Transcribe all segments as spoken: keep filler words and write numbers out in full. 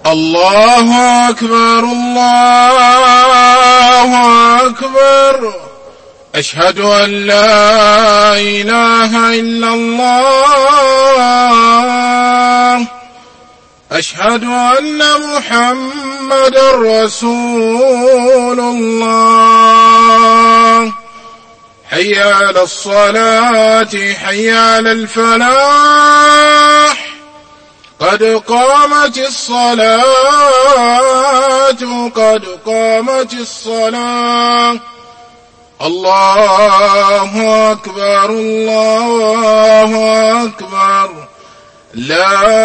الله أكبر الله أكبر. أشهد أن لا إله إلا الله. أشهد أن محمدًا رسول الله. حي على الصلاة حي على الفلاح. قد قامت الصلاة قد قامت الصلاة. الله أكبر الله أكبر. لا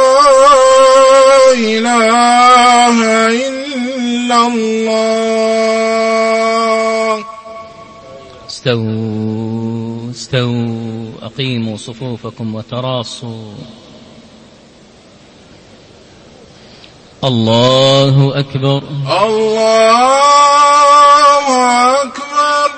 إله إلا الله. استووا استووا أقيموا صفوفكم وتراصوا. الله أكبر الله أكبر.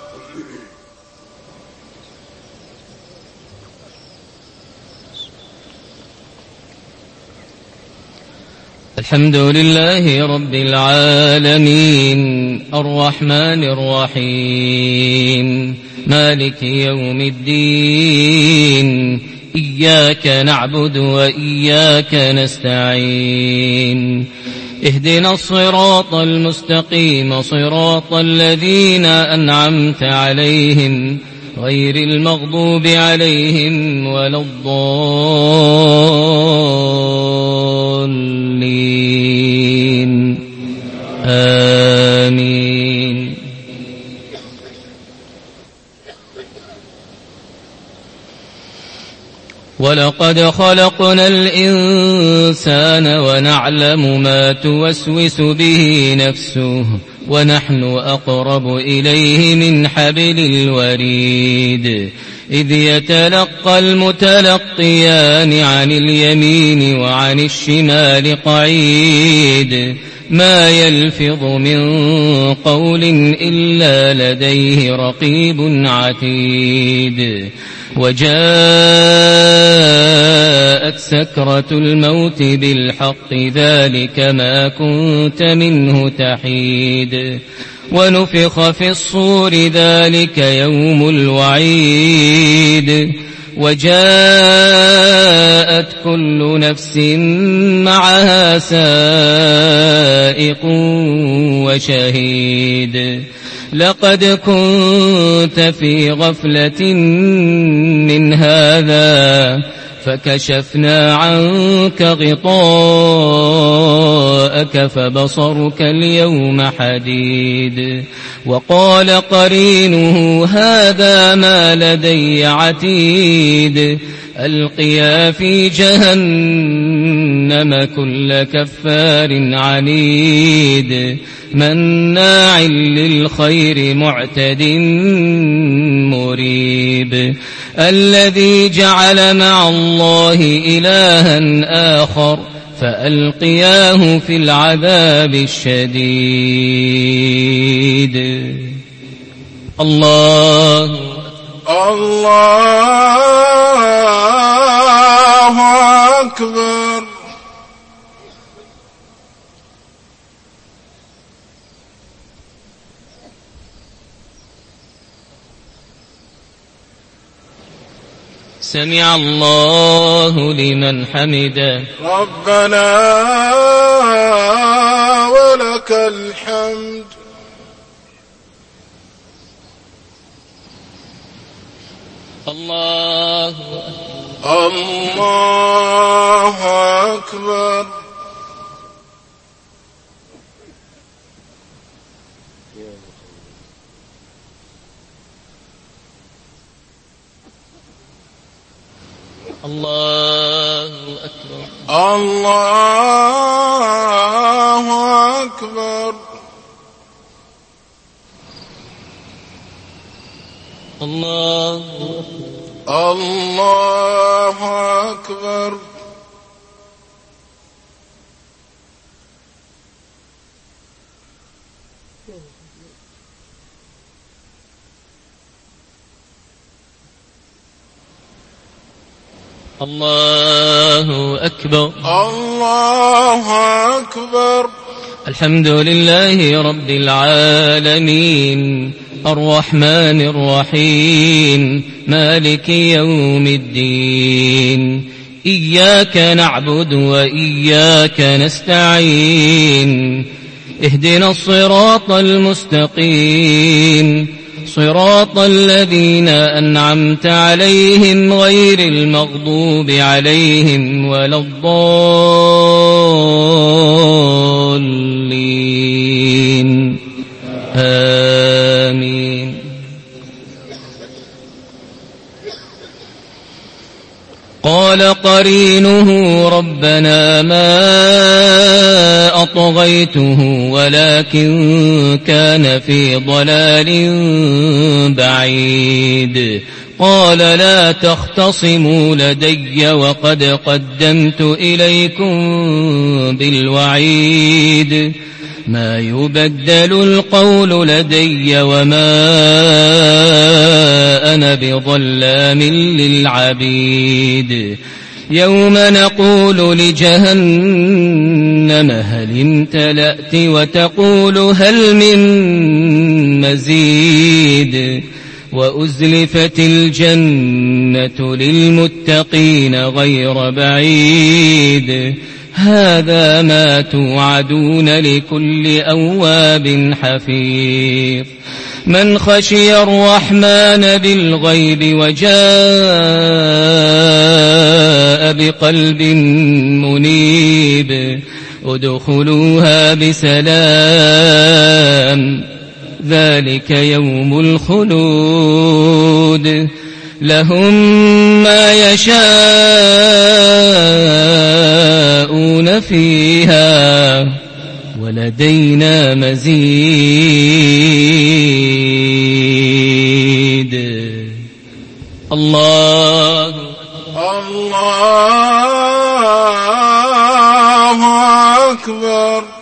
الحمد لله رب العالمين الرحمن الرحيم مالك يوم الدين إياك نعبد وإياك نستعين اهدنا الصراط المستقيم صراط الذين أنعمت عليهم غير المغضوب عليهم ولا الضالين آمين. ولقد خلقنا الإنسان ونعلم ما توسوس به نفسه ونحن أقرب إليه من حبل الوريد إذ يتلقى المتلقيان عن اليمين وعن الشمال قعيد ما يلفظ من قول إلا لديه رقيب عتيد. وجاءت سكرة الموت بالحق ذلك ما كنت منه تحيد. ونفخ في الصور ذلك يوم الوعيد. وجاءت كل نفس معها سائق وشهيد. لقد كنت في غفلة من هذا فكشفنا عنك غطاءك فبصرك اليوم حديد. وقال قرينه هذا ما لدي عتيد. ألقيا في جهنم كل كفار عنيد مناع للخير معتد مريب. الذي جعل مع الله إلها آخر فألقياه في العذاب الشديد. الله الله أكبر. سمع الله لمن حمده. ربنا ولك الحمد. الله الله أكبر. الله أكبر. الله أكبر. الله الله أكبر. الله أكبر. الله أكبر. الحمد لله رب العالمين الرحمن الرحيم مالك يوم الدين إياك نعبد وإياك نستعين اهدنا الصراط المستقيم صراط الذين أنعمت عليهم غير المغضوب عليهم ولا الضالين آمين. قال قرينه ربنا ما أطغيته ولكن كان في ضلال بعيد. قال لا تختصموا لدي وقد قدمت إليكم بالوعيد ما يبدل القول لدي وما أنا بظلام للعبيد. يوم نقول لجهنم هل امتلأت وتقول هل من مزيد وأزلفت الجنة للمتقين غير بعيد هذا ما توعدون لكل أواب حفيظ. من خشي الرحمن بالغيب وجاء بقلب منيب ادخلوها بسلام ذلك يوم الخلود لهم ما يشاءون فيها ولدينا مزيد. الله الله أكبر.